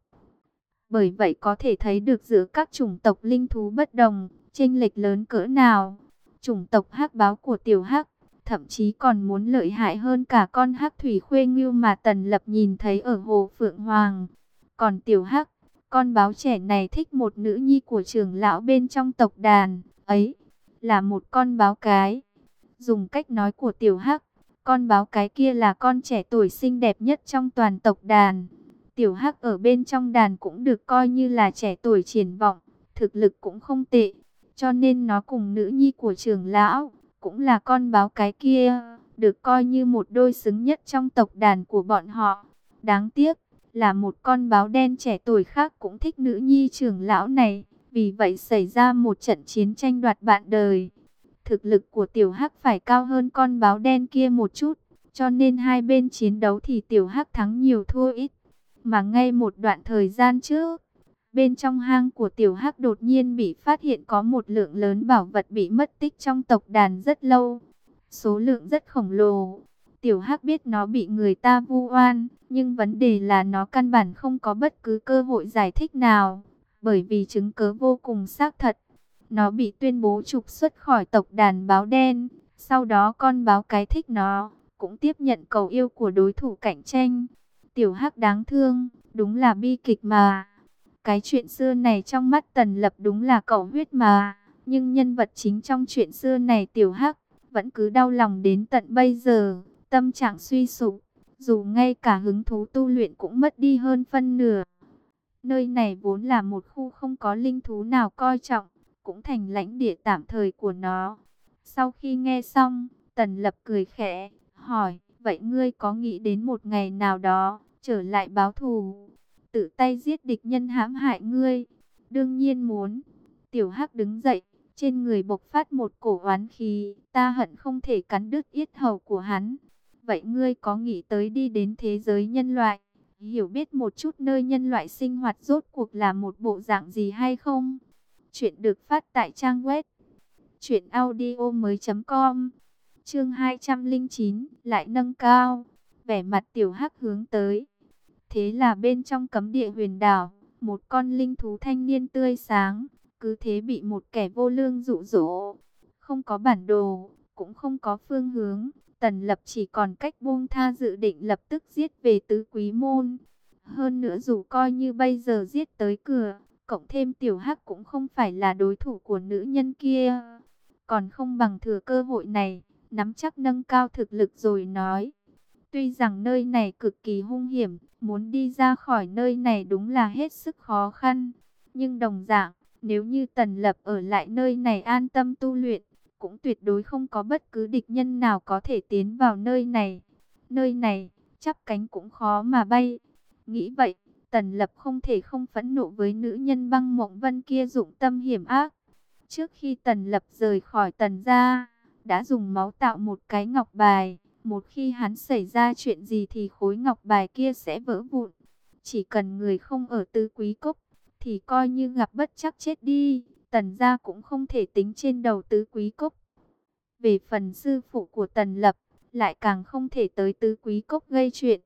Speaker 1: Bởi vậy có thể thấy được giữa các chủng tộc linh thú bất đồng, chênh lệch lớn cỡ nào. Chủng tộc Hắc báo của Tiểu Hắc thậm chí còn muốn lợi hại hơn cả con Hắc thủy khuê ngưu mà Tần Lập nhìn thấy ở Hồ Phượng Hoàng. Còn Tiểu Hắc, con báo trẻ này thích một nữ nhi của trưởng lão bên trong tộc đàn, ấy là một con báo cái. Dùng cách nói của Tiểu Hắc, con báo cái kia là con trẻ tuổi xinh đẹp nhất trong toàn tộc đàn. Tiểu Hắc ở bên trong đàn cũng được coi như là trẻ tuổi triển vọng, thực lực cũng không tệ, cho nên nó cùng nữ nhi của trưởng lão, cũng là con báo cái kia, được coi như một đôi xứng nhất trong tộc đàn của bọn họ. Đáng tiếc là một con báo đen trẻ tuổi khác cũng thích nữ nhi trưởng lão này, vì vậy xảy ra một trận chiến tranh đoạt bạn đời. Thực lực của Tiểu Hắc phải cao hơn con báo đen kia một chút, cho nên hai bên chiến đấu thì Tiểu Hắc thắng nhiều thua ít. Mà ngay một đoạn thời gian trước, bên trong hang của Tiểu Hắc đột nhiên bị phát hiện có một lượng lớn bảo vật bị mất tích trong tộc đàn rất lâu. Số lượng rất khổng lồ. Tiểu Hắc biết nó bị người ta vu oan, nhưng vấn đề là nó căn bản không có bất cứ cơ hội giải thích nào, bởi vì chứng cớ vô cùng xác thật. Nó bị tuyên bố trục xuất khỏi tộc đàn báo đen, sau đó con báo cái thích nó, cũng tiếp nhận cầu yêu của đối thủ cạnh tranh. Tiểu Hắc đáng thương, đúng là bi kịch mà. Cái chuyện xưa này trong mắt Tần Lập đúng là cẩu huyết mà, nhưng nhân vật chính trong chuyện xưa này Tiểu Hắc vẫn cứ đau lòng đến tận bây giờ, tâm trạng suy sụp, dù ngay cả hứng thú tu luyện cũng mất đi hơn phân nửa. Nơi này vốn là một khu không có linh thú nào coi trọng, cũng thành lãnh địa tạm thời của nó. Sau khi nghe xong, Tần Lập cười khẽ, hỏi, vậy ngươi có nghĩ đến một ngày nào đó, trở lại báo thù, tự tay giết địch nhân hãm hại ngươi? Đương nhiên muốn. Tiểu Hắc đứng dậy, trên người bộc phát một cổ oán khí, ta hận không thể cắn đứt yết hầu của hắn. Vậy ngươi có nghĩ tới đi đến thế giới nhân loại, hiểu biết một chút nơi nhân loại sinh hoạt rốt cuộc là một bộ dạng gì hay không? Chuyện được phát tại trang web truyện audio mới chấm com. Chương hai trăm lẻ chín lại nâng cao. Vẻ mặt Tiểu Hắc hướng tới. Thế là bên trong cấm địa huyền đảo, một con linh thú thanh niên tươi sáng, cứ thế bị một kẻ vô lương dụ dỗ. Không có bản đồ, cũng không có phương hướng, Tần Lập chỉ còn cách buông tha dự định lập tức giết về Tứ Quý Môn. Hơn nữa dù coi như bây giờ giết tới cửa, cộng thêm Tiểu Hắc cũng không phải là đối thủ của nữ nhân kia. Còn không bằng thừa cơ hội này, nắm chắc nâng cao thực lực rồi nói. Tuy rằng nơi này cực kỳ hung hiểm, muốn đi ra khỏi nơi này đúng là hết sức khó khăn. Nhưng đồng dạng, nếu như Tần Lập ở lại nơi này an tâm tu luyện, cũng tuyệt đối không có bất cứ địch nhân nào có thể tiến vào nơi này. Nơi này, chắp cánh cũng khó mà bay. Nghĩ vậy, Tần Lập không thể không phẫn nộ với nữ nhân Băng Mộng Vân kia dụng tâm hiểm ác. Trước khi Tần Lập rời khỏi Tần gia, đã dùng máu tạo một cái ngọc bài. Một khi hắn xảy ra chuyện gì thì khối ngọc bài kia sẽ vỡ vụn. Chỉ cần người không ở Tứ Quý Cốc, thì coi như gặp bất trắc chết đi. Tần gia cũng không thể tính trên đầu Tứ Quý Cốc. Về phần sư phụ của Tần Lập, lại càng không thể tới Tứ Quý Cốc gây chuyện.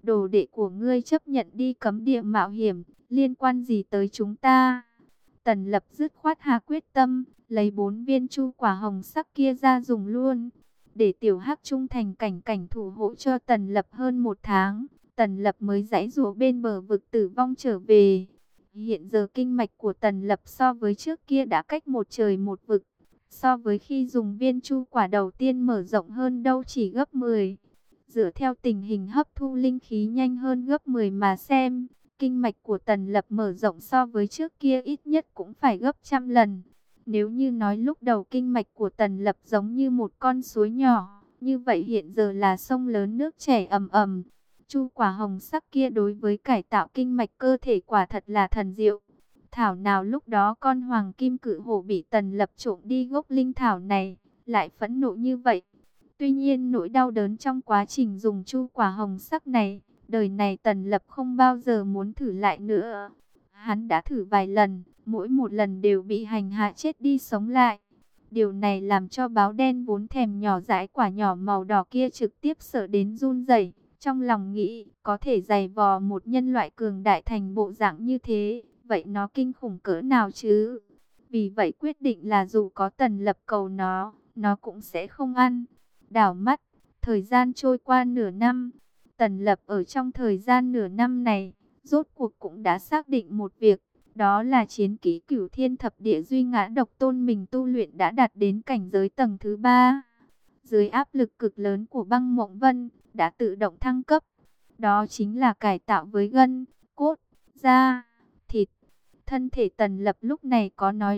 Speaker 1: Đồ đệ của ngươi chấp nhận đi cấm địa mạo hiểm, liên quan gì tới chúng ta? Tần Lập dứt khoát hạ quyết tâm, lấy bốn viên chu quả hồng sắc kia ra dùng luôn. Để Tiểu Hắc trung thành cảnh cảnh thủ hộ cho Tần Lập hơn một tháng, Tần Lập mới giãy giụa bên bờ vực tử vong trở về. Hiện giờ kinh mạch của Tần Lập so với trước kia đã cách một trời một vực. So với khi dùng viên chu quả đầu tiên mở rộng hơn đâu chỉ gấp mười. Dựa theo tình hình hấp thu linh khí nhanh hơn gấp mười mà xem, kinh mạch của Tần Lập mở rộng so với trước kia ít nhất cũng phải gấp trăm lần. Nếu như nói lúc đầu kinh mạch của Tần Lập giống như một con suối nhỏ, như vậy hiện giờ là sông lớn nước chảy ầm ầm. Chu quả hồng sắc kia đối với cải tạo kinh mạch cơ thể quả thật là thần diệu. Thảo nào lúc đó con hoàng kim cự hổ bị Tần Lập trộm đi gốc linh thảo này, lại phẫn nộ như vậy. Tuy nhiên nỗi đau đớn trong quá trình dùng chu quả hồng sắc này, đời này Tần Lập không bao giờ muốn thử lại nữa. Hắn đã thử vài lần, mỗi một lần đều bị hành hạ chết đi sống lại. Điều này làm cho báo đen vốn thèm nhỏ dãi quả nhỏ màu đỏ kia trực tiếp sợ đến run rẩy. Trong lòng nghĩ, có thể giày vò một nhân loại cường đại thành bộ dạng như thế, vậy nó kinh khủng cỡ nào chứ? Vì vậy quyết định là dù có Tần Lập cầu nó, nó cũng sẽ không ăn. Đảo mắt, thời gian trôi qua nửa năm. Tần Lập ở trong thời gian nửa năm này, rốt cuộc cũng đã xác định một việc. Đó là chiến kỹ Cửu Thiên Thập Địa Duy Ngã Độc Tôn mình tu luyện đã đạt đến cảnh giới tầng thứ ba. Dưới áp lực cực lớn của Băng Mộng Vân, đã tự động thăng cấp. Đó chính là cải tạo với gân, cốt, da, thịt. Thân thể Tần Lập lúc này có nói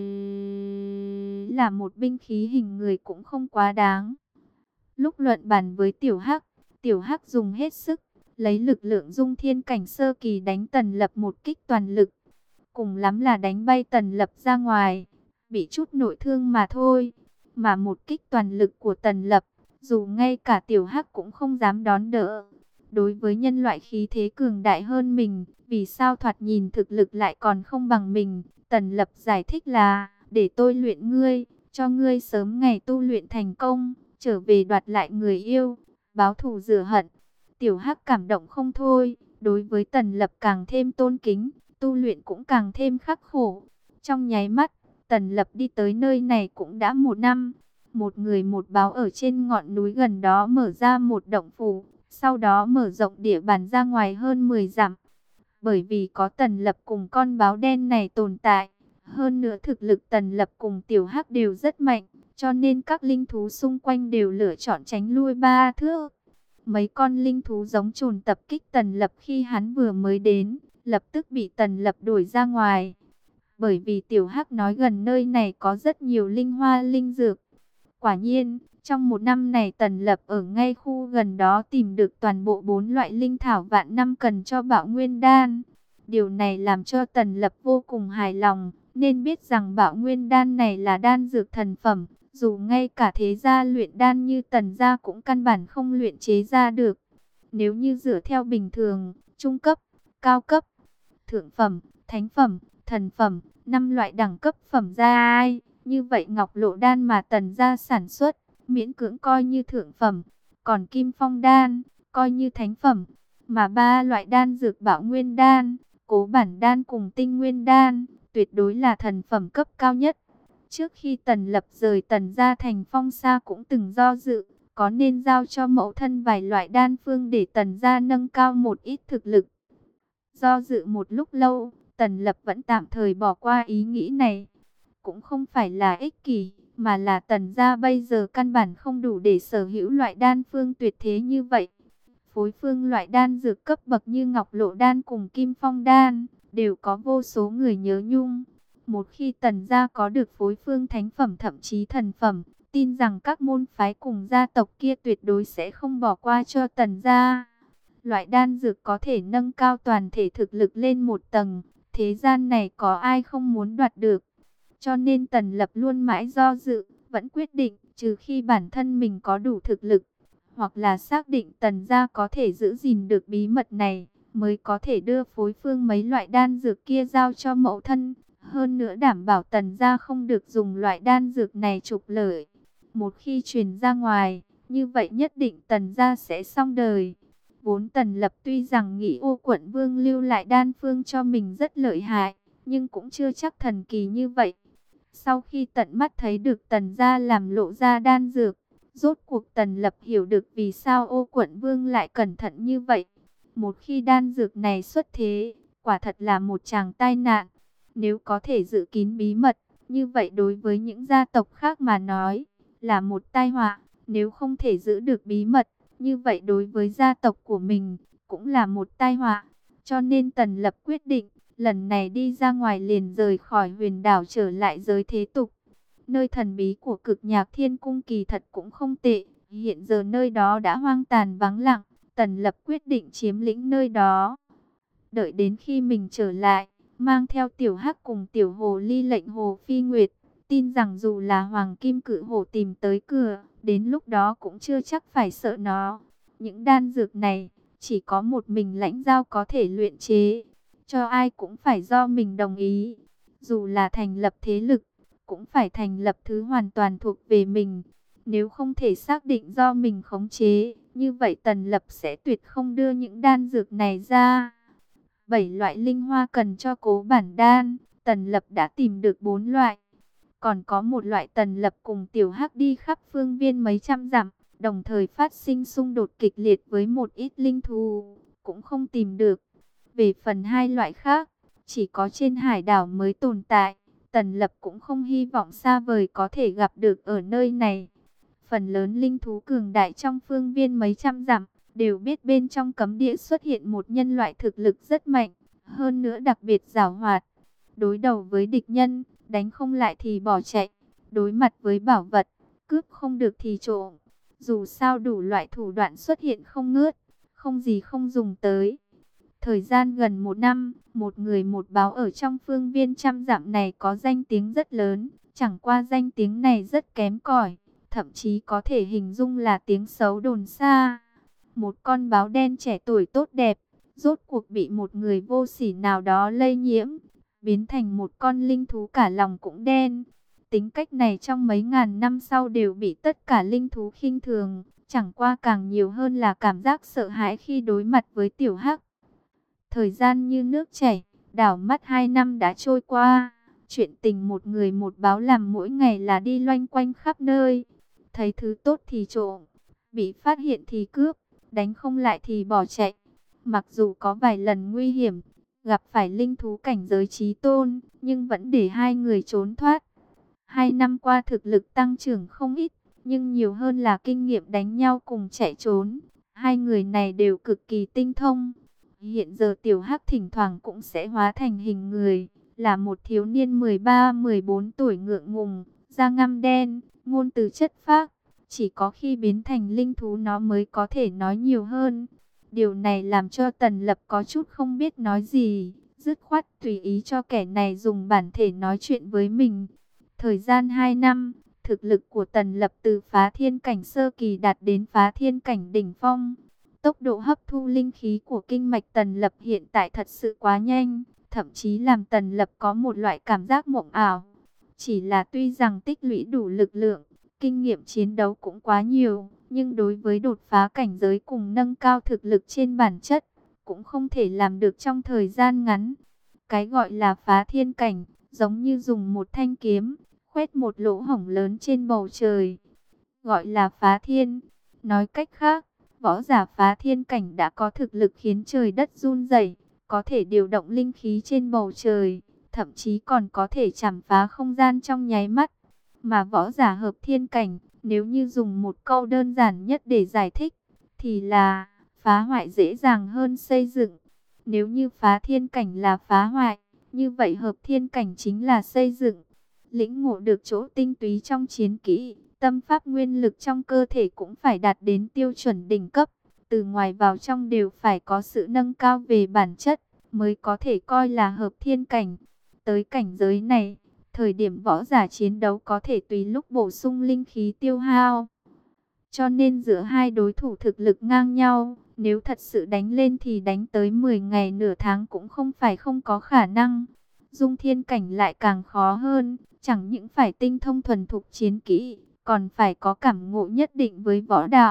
Speaker 1: là một binh khí hình người cũng không quá đáng. Lúc luận bàn với Tiểu Hắc, Tiểu Hắc dùng hết sức, lấy lực lượng dung thiên cảnh sơ kỳ đánh Tần Lập một kích toàn lực. Cùng lắm là đánh bay Tần Lập ra ngoài, bị chút nội thương mà thôi. Mà một kích toàn lực của Tần Lập, dù ngay cả Tiểu Hắc cũng không dám đón đỡ. Đối với nhân loại khí thế cường đại hơn mình, vì sao thoạt nhìn thực lực lại còn không bằng mình? Tần Lập giải thích là, để tôi luyện ngươi, cho ngươi sớm ngày tu luyện thành công, trở về đoạt lại người yêu, báo thù rửa hận. Tiểu Hắc cảm động không thôi, đối với Tần Lập càng thêm tôn kính, tu luyện cũng càng thêm khắc khổ. Trong nháy mắt, Tần Lập đi tới nơi này cũng đã một năm. Một người một báo ở trên ngọn núi gần đó mở ra một động phủ, sau đó mở rộng địa bàn ra ngoài hơn mười dặm. Bởi vì có Tần Lập cùng con báo đen này tồn tại, hơn nữa thực lực Tần Lập cùng Tiểu Hắc đều rất mạnh, cho nên các linh thú xung quanh đều lựa chọn tránh lui ba thước. Mấy con linh thú giống trồn tập kích Tần Lập khi hắn vừa mới đến, lập tức bị Tần Lập đuổi ra ngoài. Bởi vì Tiểu Hắc nói gần nơi này có rất nhiều linh hoa linh dược. Quả nhiên, trong một năm này Tần Lập ở ngay khu gần đó tìm được toàn bộ bốn loại linh thảo vạn năm cần cho Bạo Nguyên Đan. Điều này làm cho Tần Lập vô cùng hài lòng, nên biết rằng Bạo Nguyên Đan này là đan dược thần phẩm. Dù ngay cả thế gia luyện đan như Tần gia cũng căn bản không luyện chế ra được. Nếu như dựa theo bình thường, trung cấp, cao cấp, thượng phẩm, thánh phẩm, thần phẩm, năm loại đẳng cấp phẩm ra ai, như vậy Ngọc Lộ Đan mà Tần gia sản xuất, miễn cưỡng coi như thượng phẩm, còn Kim Phong Đan, coi như thánh phẩm, mà ba loại đan dược Bạo Nguyên Đan, Cố Bản Đan cùng Tinh Nguyên Đan, tuyệt đối là thần phẩm cấp cao nhất. Trước khi Tần Lập rời Tần gia thành Phong Sa cũng từng do dự, có nên giao cho mẫu thân vài loại đan phương để Tần gia nâng cao một ít thực lực. Do dự một lúc lâu, Tần Lập vẫn tạm thời bỏ qua ý nghĩ này. Cũng không phải là ích kỷ, mà là Tần gia bây giờ căn bản không đủ để sở hữu loại đan phương tuyệt thế như vậy. Phối phương loại đan dược cấp bậc như Ngọc Lộ Đan cùng Kim Phong Đan, đều có vô số người nhớ nhung. Một khi Tần gia có được phối phương thánh phẩm thậm chí thần phẩm, tin rằng các môn phái cùng gia tộc kia tuyệt đối sẽ không bỏ qua cho Tần gia. Loại đan dược có thể nâng cao toàn thể thực lực lên một tầng, thế gian này có ai không muốn đoạt được. Cho nên Tần Lập luôn mãi do dự, vẫn quyết định, trừ khi bản thân mình có đủ thực lực, hoặc là xác định Tần gia có thể giữ gìn được bí mật này, mới có thể đưa phối phương mấy loại đan dược kia giao cho mẫu thân. Hơn nữa đảm bảo Tần gia không được dùng loại đan dược này trục lợi. Một khi truyền ra ngoài, như vậy nhất định Tần gia sẽ xong đời. Vốn Tần Lập tuy rằng nghĩ Ô Quận Vương lưu lại đan phương cho mình rất lợi hại, nhưng cũng chưa chắc thần kỳ như vậy. Sau khi tận mắt thấy được Tần gia làm lộ ra đan dược, rốt cuộc Tần Lập hiểu được vì sao Ô Quận Vương lại cẩn thận như vậy. Một khi đan dược này xuất thế, quả thật là một tràng tai nạn. Nếu có thể giữ kín bí mật, như vậy đối với những gia tộc khác mà nói, là một tai họa. Nếu không thể giữ được bí mật, như vậy đối với gia tộc của mình, cũng là một tai họa. Cho nên Tần Lập quyết định, lần này đi ra ngoài liền rời khỏi huyền đảo trở lại giới thế tục. Nơi thần bí của Cực Nhạc Thiên Cung kỳ thật cũng không tệ. Hiện giờ nơi đó đã hoang tàn vắng lặng, Tần Lập quyết định chiếm lĩnh nơi đó. Đợi đến khi mình trở lại, mang theo Tiểu Hắc cùng Tiểu Hồ Ly lệnh Hồ Phi Nguyệt, tin rằng dù là Hoàng Kim Cự Hổ tìm tới cửa, đến lúc đó cũng chưa chắc phải sợ nó. Những đan dược này, chỉ có một mình Lãnh Giao có thể luyện chế, cho ai cũng phải do mình đồng ý. Dù là thành lập thế lực, cũng phải thành lập thứ hoàn toàn thuộc về mình. Nếu không thể xác định do mình khống chế, như vậy Tần Lập sẽ tuyệt không đưa những đan dược này ra. Bảy loại linh hoa cần cho cố bản đan, Tần Lập đã tìm được bốn loại. Còn có một loại Tần Lập cùng Tiểu Hắc đi khắp phương viên mấy trăm dặm, đồng thời phát sinh xung đột kịch liệt với một ít linh thú, cũng không tìm được. Về phần hai loại khác, chỉ có trên hải đảo mới tồn tại, Tần Lập cũng không hy vọng xa vời có thể gặp được ở nơi này. Phần lớn linh thú cường đại trong phương viên mấy trăm dặm, đều biết bên trong cấm địa xuất hiện một nhân loại thực lực rất mạnh, hơn nữa đặc biệt giàu hoạt. Đối đầu với địch nhân, đánh không lại thì bỏ chạy, đối mặt với bảo vật, cướp không được thì trộm. Dù sao đủ loại thủ đoạn xuất hiện không ngớt, không gì không dùng tới. Thời gian gần một năm, một người một báo ở trong phương viên trăm dặm này có danh tiếng rất lớn, chẳng qua danh tiếng này rất kém cỏi, thậm chí có thể hình dung là tiếng xấu đồn xa. Một con báo đen trẻ tuổi tốt đẹp, rốt cuộc bị một người vô sỉ nào đó lây nhiễm, biến thành một con linh thú cả lòng cũng đen. Tính cách này trong mấy ngàn năm sau đều bị tất cả linh thú khinh thường, chẳng qua càng nhiều hơn là cảm giác sợ hãi khi đối mặt với Tiểu Hắc. Thời gian như nước chảy, đảo mắt hai năm đã trôi qua. Chuyện tình một người một báo làm mỗi ngày là đi loanh quanh khắp nơi. Thấy thứ tốt thì trộm, bị phát hiện thì cướp, đánh không lại thì bỏ chạy. Mặc dù có vài lần nguy hiểm, gặp phải linh thú cảnh giới chí tôn, nhưng vẫn để hai người trốn thoát. Hai năm qua thực lực tăng trưởng không ít, nhưng nhiều hơn là kinh nghiệm đánh nhau cùng chạy trốn. Hai người này đều cực kỳ tinh thông. Hiện giờ Tiểu Hắc thỉnh thoảng cũng sẽ hóa thành hình người, là một thiếu niên mười ba mười bốn tuổi ngượng ngùng, da ngăm đen, ngôn từ chất phác. Chỉ có khi biến thành linh thú nó mới có thể nói nhiều hơn. Điều này làm cho Tần Lập có chút không biết nói gì, dứt khoát tùy ý cho kẻ này dùng bản thể nói chuyện với mình. Thời gian hai năm, thực lực của Tần Lập từ phá thiên cảnh sơ kỳ đạt đến phá thiên cảnh đỉnh phong. Tốc độ hấp thu linh khí của kinh mạch Tần Lập hiện tại thật sự quá nhanh, thậm chí làm Tần Lập có một loại cảm giác mộng ảo. Chỉ là tuy rằng tích lũy đủ lực lượng, kinh nghiệm chiến đấu cũng quá nhiều, nhưng đối với đột phá cảnh giới cùng nâng cao thực lực trên bản chất, cũng không thể làm được trong thời gian ngắn. Cái gọi là phá thiên cảnh, giống như dùng một thanh kiếm, khoét một lỗ hổng lớn trên bầu trời. Gọi là phá thiên, nói cách khác, võ giả phá thiên cảnh đã có thực lực khiến trời đất run rẩy, có thể điều động linh khí trên bầu trời, thậm chí còn có thể chảm phá không gian trong nháy mắt. Mà võ giả hợp thiên cảnh, nếu như dùng một câu đơn giản nhất để giải thích, thì là phá hoại dễ dàng hơn xây dựng. Nếu như phá thiên cảnh là phá hoại, như vậy hợp thiên cảnh chính là xây dựng. Lĩnh ngộ được chỗ tinh túy trong chiến kỹ, tâm pháp nguyên lực trong cơ thể cũng phải đạt đến tiêu chuẩn đỉnh cấp. Từ ngoài vào trong đều phải có sự nâng cao về bản chất, mới có thể coi là hợp thiên cảnh. Tới cảnh giới này, thời điểm võ giả chiến đấu có thể tùy lúc bổ sung linh khí tiêu hao. Cho nên giữa hai đối thủ thực lực ngang nhau, nếu thật sự đánh lên thì đánh tới mười ngày nửa tháng cũng không phải không có khả năng. Dung thiên cảnh lại càng khó hơn, chẳng những phải tinh thông thuần thục chiến kỹ, còn phải có cảm ngộ nhất định với võ đạo.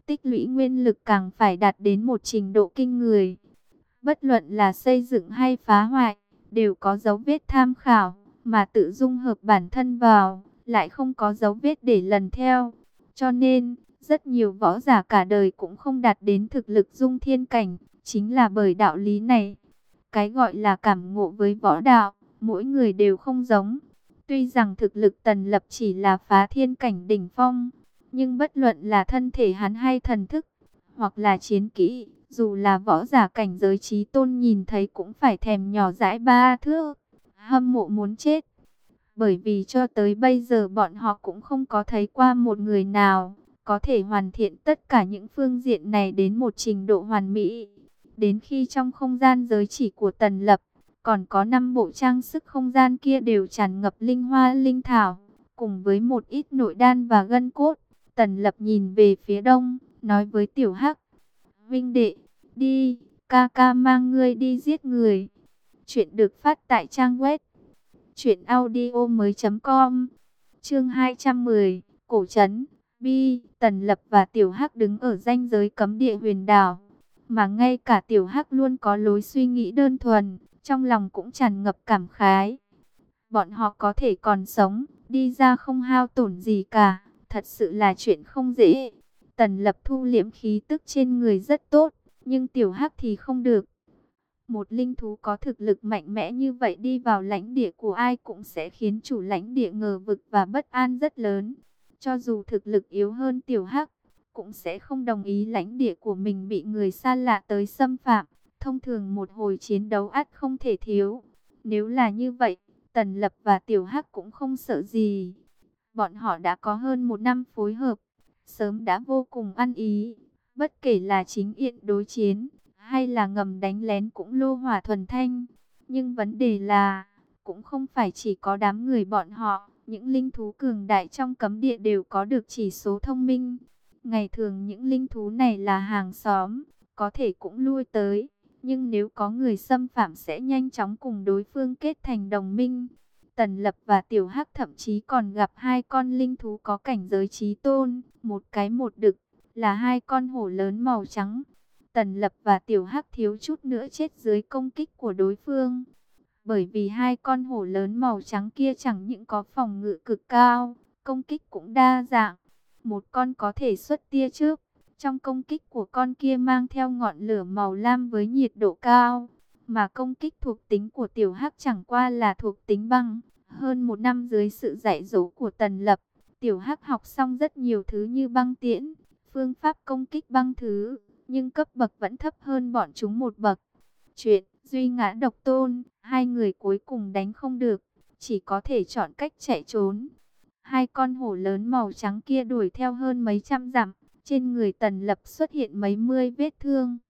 Speaker 1: tích lũy nguyên lực càng phải đạt đến một trình độ kinh người. Bất luận là xây dựng hay phá hoại, đều có dấu vết tham khảo, mà tự dung hợp bản thân vào, lại không có dấu vết để lần theo. Cho nên, rất nhiều võ giả cả đời cũng không đạt đến thực lực dung thiên cảnh, chính là bởi đạo lý này. Cái gọi là cảm ngộ với võ đạo, mỗi người đều không giống. Tuy rằng thực lực Tần Lập chỉ là phá thiên cảnh đỉnh phong, nhưng bất luận là thân thể hắn hay thần thức, hoặc là chiến kỹ, dù là võ giả cảnh giới chí tôn nhìn thấy cũng phải thèm nhỏ dãi ba thước, hâm mộ muốn chết. Bởi vì cho tới bây giờ bọn họ cũng không có thấy qua một người nào có thể hoàn thiện tất cả những phương diện này đến một trình độ hoàn mỹ. Đến khi trong không gian giới chỉ của Tần Lập, còn có năm bộ trang sức không gian kia đều tràn ngập linh hoa linh thảo, cùng với một ít nội đan và gân cốt. Tần Lập nhìn về phía đông, nói với Tiểu Hắc: "Vinh đệ, đi, ca ca mang ngươi đi giết người." Chuyện được phát tại trang web truyện audio mới chấm com. Chương hai trăm mười, cổ trấn. Bi, Tần Lập và Tiểu Hắc đứng ở ranh giới cấm địa huyền đảo, mà ngay cả Tiểu Hắc luôn có lối suy nghĩ đơn thuần, trong lòng cũng tràn ngập cảm khái. Bọn họ có thể còn sống, đi ra không hao tổn gì cả, thật sự là chuyện không dễ. Tần Lập thu liễm khí tức trên người rất tốt, nhưng Tiểu Hắc thì không được. Một linh thú có thực lực mạnh mẽ như vậy đi vào lãnh địa của ai cũng sẽ khiến chủ lãnh địa ngờ vực và bất an rất lớn. Cho dù thực lực yếu hơn Tiểu Hắc, cũng sẽ không đồng ý lãnh địa của mình bị người xa lạ tới xâm phạm. Thông thường một hồi chiến đấu ắt không thể thiếu. Nếu là như vậy, Tần Lập và Tiểu Hắc cũng không sợ gì. Bọn họ đã có hơn một năm phối hợp, sớm đã vô cùng ăn ý. Bất kể là chính diện đối chiến, hay là ngầm đánh lén cũng lô hỏa thuần thanh. Nhưng vấn đề là, cũng không phải chỉ có đám người bọn họ. Những linh thú cường đại trong cấm địa đều có được chỉ số thông minh. Ngày thường những linh thú này là hàng xóm, có thể cũng lui tới. Nhưng nếu có người xâm phạm sẽ nhanh chóng cùng đối phương kết thành đồng minh. Tần Lập và Tiểu Hắc thậm chí còn gặp hai con linh thú có cảnh giới chí tôn, một cái một đực, là hai con hổ lớn màu trắng. Tần Lập và Tiểu Hắc thiếu chút nữa chết dưới công kích của đối phương. Bởi vì hai con hổ lớn màu trắng kia chẳng những có phòng ngự cực cao, công kích cũng đa dạng. Một con có thể xuất tia chớp, trong công kích của con kia mang theo ngọn lửa màu lam với nhiệt độ cao. Mà công kích thuộc tính của Tiểu Hắc chẳng qua là thuộc tính băng. Hơn một năm dưới sự dạy dỗ của Tần Lập, Tiểu Hắc học xong rất nhiều thứ như băng tiễn, phương pháp công kích băng thứ, nhưng cấp bậc vẫn thấp hơn bọn chúng một bậc. Chuyện duy ngã độc tôn, hai người cuối cùng đánh không được, chỉ có thể chọn cách chạy trốn. Hai con hổ lớn màu trắng kia đuổi theo hơn mấy trăm dặm, trên người Tần Lập xuất hiện mấy mươi vết thương.